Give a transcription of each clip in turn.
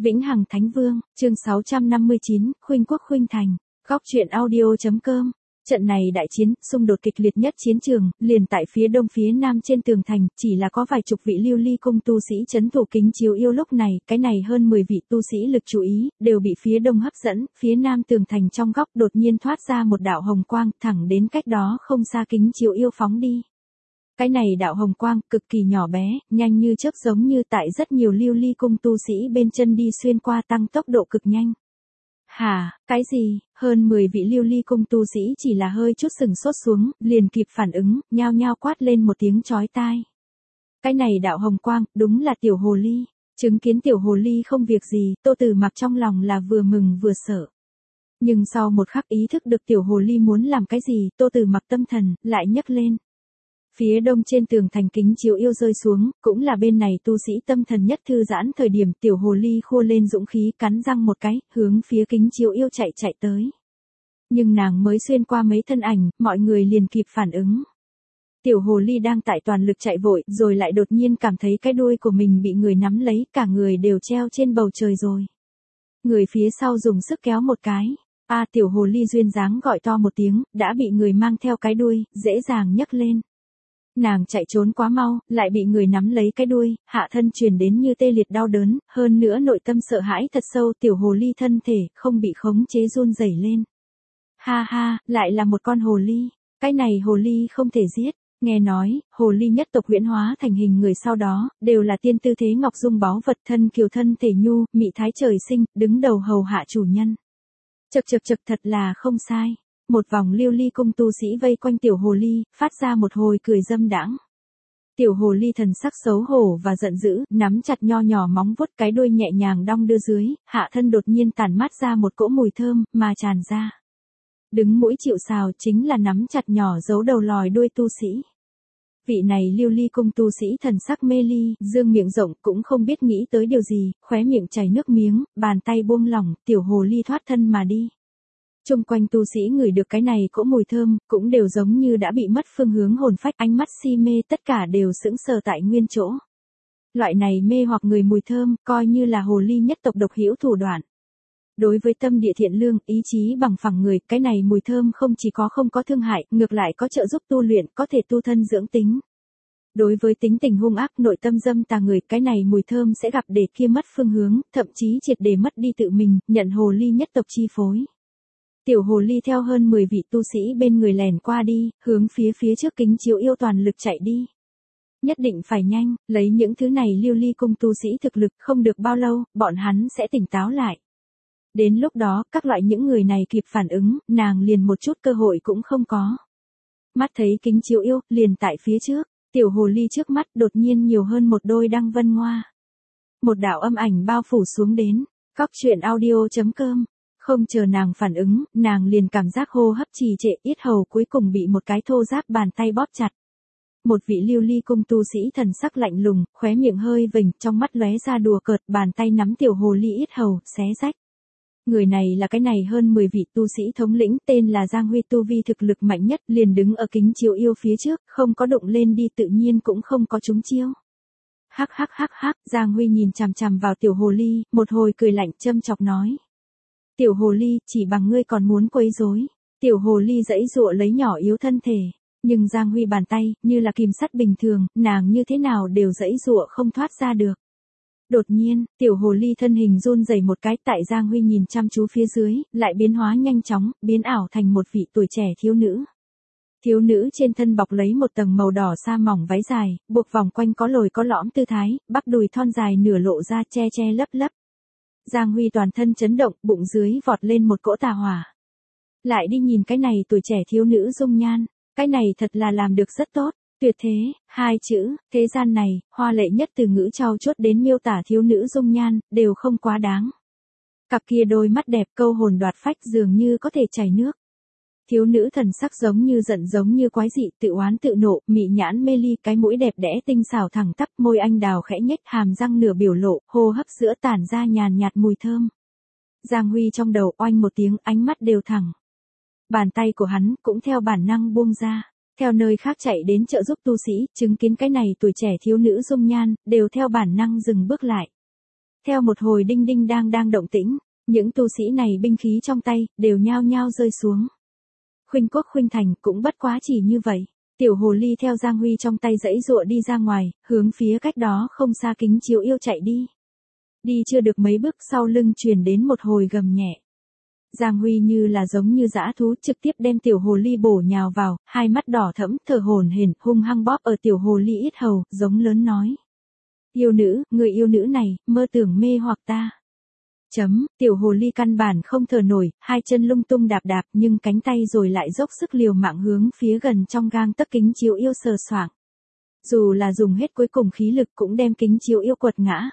Vĩnh Hằng Thánh Vương, chương 659, Khuynh Quốc Khuynh Thành, góc truyện audio.com. Trận này đại chiến, xung đột kịch liệt nhất chiến trường, liền tại phía đông phía nam trên tường thành, chỉ là có vài chục vị Lưu Ly cung tu sĩ trấn thủ Kính Chiếu Yêu lúc này, cái này hơn 10 vị tu sĩ lực chú ý, đều bị phía đông hấp dẫn, phía nam tường thành trong góc đột nhiên thoát ra một đạo hồng quang, thẳng đến cách đó không xa Kính Chiếu Yêu phóng đi. Cái này đạo hồng quang, cực kỳ nhỏ bé, nhanh như chớp giống như tại rất nhiều Lưu Ly cung tu sĩ bên chân đi xuyên qua tăng tốc độ cực nhanh. Hả, cái gì, hơn 10 vị Lưu Ly cung tu sĩ chỉ là hơi chút sừng sốt xuống, liền kịp phản ứng, nhao nhao quát lên một tiếng chói tai. Cái này đạo hồng quang, đúng là tiểu hồ ly, chứng kiến tiểu hồ ly không việc gì, Tô Tử Mặc trong lòng là vừa mừng vừa sợ. Nhưng sau một khắc ý thức được tiểu hồ ly muốn làm cái gì, Tô Tử Mặc tâm thần, lại nhấc lên. Phía đông trên tường thành Kính Chiếu Yêu rơi xuống, cũng là bên này tu sĩ tâm thần nhất thư giãn thời điểm tiểu hồ ly khua lên dũng khí cắn răng một cái, hướng phía Kính Chiếu Yêu chạy tới. Nhưng nàng mới xuyên qua mấy thân ảnh, mọi người liền kịp phản ứng. Tiểu hồ ly đang tại toàn lực chạy vội, rồi lại đột nhiên cảm thấy cái đuôi của mình bị người nắm lấy, cả người đều treo trên bầu trời rồi. Người phía sau dùng sức kéo một cái. Tiểu hồ ly duyên dáng gọi to một tiếng, đã bị người mang theo cái đuôi, dễ dàng nhấc lên. Nàng chạy trốn quá mau, lại bị người nắm lấy cái đuôi, hạ thân truyền đến như tê liệt đau đớn, hơn nữa nội tâm sợ hãi thật sâu, tiểu hồ ly thân thể, không bị khống chế run rẩy lên. Ha ha, lại là một con hồ ly, cái này hồ ly không thể giết, nghe nói, hồ ly nhất tộc huyễn hóa thành hình người sau đó, đều là tiên tư thế ngọc dung báu vật thân kiều thân thể nhu, mị thái trời sinh, đứng đầu hầu hạ chủ nhân. Chậc thật là không sai. Một vòng Lưu Ly cung tu sĩ vây quanh tiểu hồ ly, phát ra một hồi cười dâm đãng. Tiểu hồ ly thần sắc xấu hổ và giận dữ, nắm chặt nho nhỏ móng vuốt, cái đuôi nhẹ nhàng đong đưa dưới, hạ thân đột nhiên tản mát ra một cỗ mùi thơm, mà tràn ra. Đứng mũi chịu sào chính là nắm chặt nhỏ giấu đầu lòi đuôi tu sĩ. Vị này Lưu Ly cung tu sĩ thần sắc mê ly, dương miệng rộng, cũng không biết nghĩ tới điều gì, khóe miệng chảy nước miếng, bàn tay buông lỏng, tiểu hồ ly thoát thân mà đi. Chung quanh tu sĩ ngửi được cái này cỗ mùi thơm, cũng đều giống như đã bị mất phương hướng hồn phách, ánh mắt si mê, tất cả đều sững sờ tại nguyên chỗ. Loại này mê hoặc người mùi thơm, coi như là hồ ly nhất tộc độc hữu thủ đoạn. Đối với tâm địa thiện lương, ý chí bằng phẳng người, cái này mùi thơm không chỉ có không có thương hại, ngược lại có trợ giúp tu luyện, có thể tu thân dưỡng tính. Đối với tính tình hung ác, nội tâm dâm tà người, cái này mùi thơm sẽ gặp để kia mất phương hướng, thậm chí triệt để mất đi tự mình, nhận hồ ly nhất tộc chi phối. Tiểu hồ ly theo hơn 10 vị tu sĩ bên người lèn qua đi, hướng phía trước Kính Chiếu Yêu toàn lực chạy đi. Nhất định phải nhanh, lấy những thứ này Lưu Ly cung tu sĩ thực lực, không được bao lâu, bọn hắn sẽ tỉnh táo lại. Đến lúc đó, các loại những người này kịp phản ứng, nàng liền một chút cơ hội cũng không có. Mắt thấy Kính Chiếu Yêu, liền tại phía trước, tiểu hồ ly trước mắt đột nhiên nhiều hơn một đôi đăng vân ngoa. Một đạo âm ảnh bao phủ xuống đến, góc truyện audio.com. Không chờ nàng phản ứng, nàng liền cảm giác hô hấp trì trệ, yết hầu cuối cùng bị một cái thô ráp bàn tay bóp chặt. Một vị Lưu Ly cung tu sĩ thần sắc lạnh lùng, khóe miệng hơi vểnh, trong mắt lóe ra đùa cợt, bàn tay nắm tiểu hồ ly yết hầu, xé rách. Người này là cái này hơn 10 vị tu sĩ thống lĩnh, tên là Giang Huy, tu vi thực lực mạnh nhất, liền đứng ở Kính Chiếu Yêu phía trước, không có đụng lên đi, tự nhiên cũng không có trúng chiêu. Hắc, Giang Huy nhìn chằm chằm vào tiểu hồ ly, một hồi cười lạnh châm chọc nói. Tiểu hồ ly, chỉ bằng ngươi còn muốn quấy rối. Tiểu hồ ly giãy giụa lấy nhỏ yếu thân thể, nhưng Giang Huy bàn tay, như là kìm sắt bình thường, nàng như thế nào đều giãy giụa không thoát ra được. Đột nhiên, tiểu hồ ly thân hình run rẩy một cái, tại Giang Huy nhìn chăm chú phía dưới, lại biến hóa nhanh chóng, biến ảo thành một vị tuổi trẻ thiếu nữ. Thiếu nữ trên thân bọc lấy một tầng màu đỏ sa mỏng váy dài, buộc vòng quanh có lồi có lõm tư thái, bắp đùi thon dài nửa lộ ra che lấp. Giang Huy toàn thân chấn động, bụng dưới vọt lên một cỗ tà hỏa. Lại đi nhìn cái này tuổi trẻ thiếu nữ dung nhan, cái này thật là làm được rất tốt, tuyệt thế, hai chữ, thế gian này, hoa lệ nhất từ ngữ trau chuốt đến miêu tả thiếu nữ dung nhan, đều không quá đáng. Cặp kia đôi mắt đẹp câu hồn đoạt phách dường như có thể chảy nước. Thiếu nữ thần sắc giống như giận giống như quái dị, tự oán tự nộ, mị nhãn mê ly, cái mũi đẹp đẽ tinh xảo thẳng tắp, môi anh đào khẽ nhếch, hàm răng nửa biểu lộ, hô hấp giữa tản ra nhàn nhạt mùi thơm. Giang Huy trong đầu oanh một tiếng, ánh mắt đều thẳng. Bàn tay của hắn cũng theo bản năng buông ra, theo nơi khác chạy đến trợ giúp tu sĩ, chứng kiến cái này tuổi trẻ thiếu nữ dung nhan, đều theo bản năng dừng bước lại. Theo một hồi đinh đinh đang động tĩnh, những tu sĩ này binh khí trong tay, đều nhao nhao rơi xuống. Khuynh Quốc Khuynh Thành cũng bất quá chỉ như vậy. Tiểu hồ ly theo Giang Huy trong tay giãy giụa đi ra ngoài, hướng phía cách đó không xa Kính Chiếu Yêu chạy đi. Đi chưa được mấy bước sau lưng truyền đến một hồi gầm nhẹ. Giang Huy như là giống như dã thú trực tiếp đem tiểu hồ ly bổ nhào vào, hai mắt đỏ thẫm thở hổn hển hung hăng bóp ở tiểu hồ ly yết hầu, giống lớn nói. Yêu nữ, người yêu nữ này, mơ tưởng mê hoặc ta. Tiểu hồ ly căn bản không thở nổi, hai chân lung tung đạp đạp nhưng cánh tay rồi lại dốc sức liều mạng hướng phía gần trong gang tấc Kính Chiếu Yêu sờ soạng. Dù là dùng hết cuối cùng khí lực cũng đem Kính Chiếu Yêu quật ngã.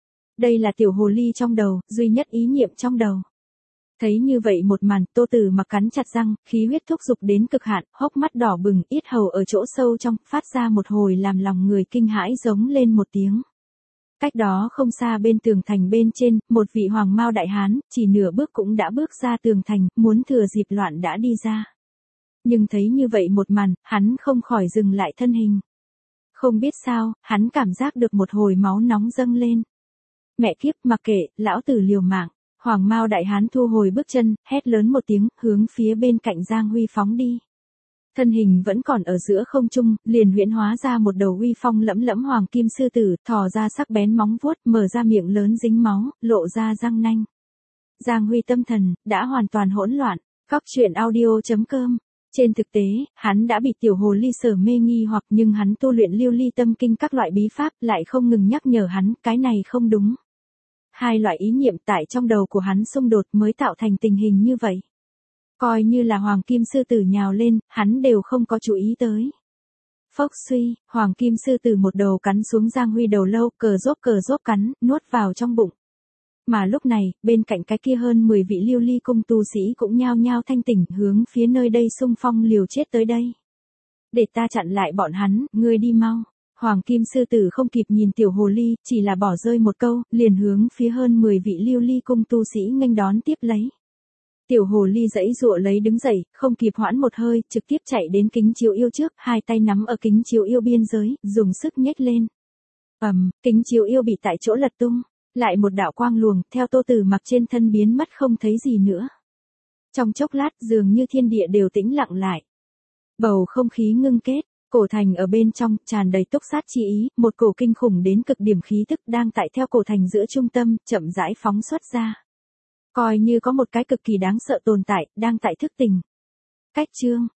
Đây là tiểu hồ ly trong đầu, duy nhất ý niệm trong đầu. Thấy như vậy một màn, Tô Tử Mặc cắn chặt răng, khí huyết thúc giục đến cực hạn, hốc mắt đỏ bừng, yết hầu ở chỗ sâu trong, phát ra một hồi làm lòng người kinh hãi giống lên một tiếng. Cách đó không xa bên tường thành bên trên, một vị hoàng mao đại hán, chỉ nửa bước cũng đã bước ra tường thành, muốn thừa dịp loạn đã đi ra. Nhưng thấy như vậy một màn, hắn không khỏi dừng lại thân hình. Không biết sao, hắn cảm giác được một hồi máu nóng dâng lên. Mẹ kiếp, mặc kệ, lão tử liều mạng. Hoàng mao đại hán thu hồi bước chân, hét lớn một tiếng, hướng phía bên cạnh Giang Huy phóng đi. Thân hình vẫn còn ở giữa không trung, liền huyễn hóa ra một đầu uy phong lẫm lẫm hoàng kim sư tử, thò ra sắc bén móng vuốt, mở ra miệng lớn dính máu, lộ ra răng nanh. Giang Huy tâm thần đã hoàn toàn hỗn loạn. Góc truyện audio.com. Trên thực tế, hắn đã bị tiểu hồ ly sở mê nghi hoặc nhưng hắn tu luyện Lưu Ly Tâm Kinh các loại bí pháp lại không ngừng nhắc nhở hắn, cái này không đúng. Hai loại ý niệm tại trong đầu của hắn xung đột mới tạo thành tình hình như vậy. Coi như là hoàng kim sư tử nhào lên, hắn đều không có chú ý tới. Phốc suy, hoàng kim sư tử một đầu cắn xuống Giang Huy đầu lâu, cờ rốp cắn, nuốt vào trong bụng. Mà lúc này, bên cạnh cái kia hơn 10 vị Lưu Ly cung tu sĩ cũng nhao nhao thanh tỉnh hướng phía nơi đây xung phong liều chết tới đây. Để ta chặn lại bọn hắn, ngươi đi mau. Hoàng kim sư tử không kịp nhìn tiểu hồ ly, chỉ là bỏ rơi một câu, liền hướng phía hơn 10 vị Lưu Ly cung tu sĩ nghênh đón tiếp lấy. Tiểu hồ ly giãy giụa lấy đứng dậy, không kịp hoãn một hơi, trực tiếp chạy đến Kính Chiếu Yêu trước, hai tay nắm ở Kính Chiếu Yêu biên giới, dùng sức nhếch lên. Kính Chiếu Yêu bị tại chỗ lật tung, lại một đạo quang luồng, theo Tô Tử Mặc trên thân biến mất không thấy gì nữa. Trong chốc lát dường như thiên địa đều tĩnh lặng lại. Bầu không khí ngưng kết. Cổ thành ở bên trong, tràn đầy túc sát chi ý, một cổ kinh khủng đến cực điểm khí tức đang tại theo cổ thành giữa trung tâm, chậm rãi phóng xuất ra. Coi như có một cái cực kỳ đáng sợ tồn tại, đang tại thức tỉnh. Cách chương.